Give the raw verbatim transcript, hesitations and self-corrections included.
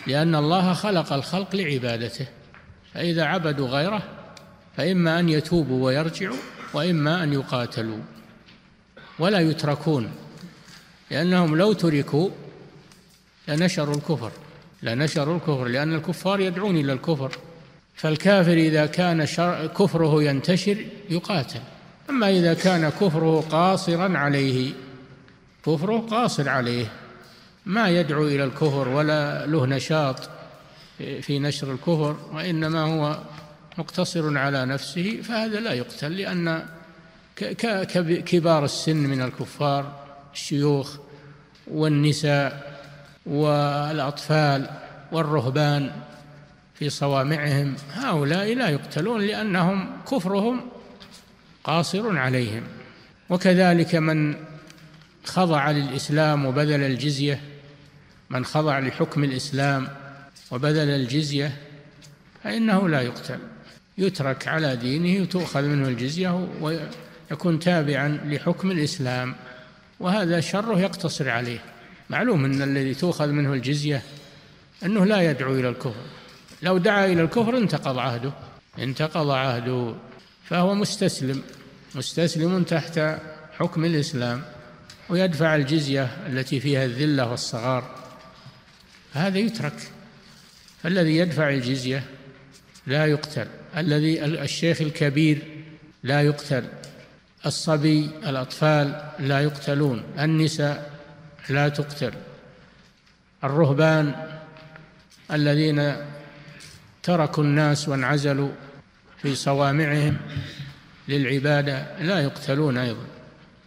لأن الله خلق الخلق لعبادته، فإذا عبدوا غيره فإما أن يتوبوا ويرجعوا وإما أن يقاتلوا ولا يتركون، لأنهم لو تركوا لنشروا الكفر لنشروا الكفر لأن الكفار يدعون إلى الكفر. فالكافر إذا كان كفره ينتشر يقاتل، أما إذا كان كفره قاصرا عليه كفره قاصر عليه ما يدعو إلى الكفر ولا له نشاط في نشر الكفر وإنما هو مقتصر على نفسه، فهذا لا يقتل، لأن كبار السن من الكفار الشيوخ والنساء والأطفال والرهبان في صوامعهم هؤلاء لا يقتلون لأنهم كفرهم قاصر عليهم. وكذلك من خضع للإسلام وبذل الجزية من خضع لحكم الإسلام وبذل الجزية فإنه لا يقتل، يترك على دينه وتؤخذ منه الجزية ويكون تابعا لحكم الإسلام، وهذا شره يقتصر عليه. معلوم أن الذي تؤخذ منه الجزية أنه لا يدعو إلى الكفر، لو دعا إلى الكفر انتقض عهده انتقض عهده فهو مستسلم مستسلم تحت حكم الإسلام ويدفع الجزية التي فيها الذلة والصغار، هذا يترك. فالذي يدفع الجزية لا يقتل، الذي الشيخ الكبير لا يقتل، الصبي الأطفال لا يقتلون، النساء لا تقتل، الرهبان الذين تركوا الناس وانعزلوا في صوامعهم للعبادة لا يقتلون أيضا.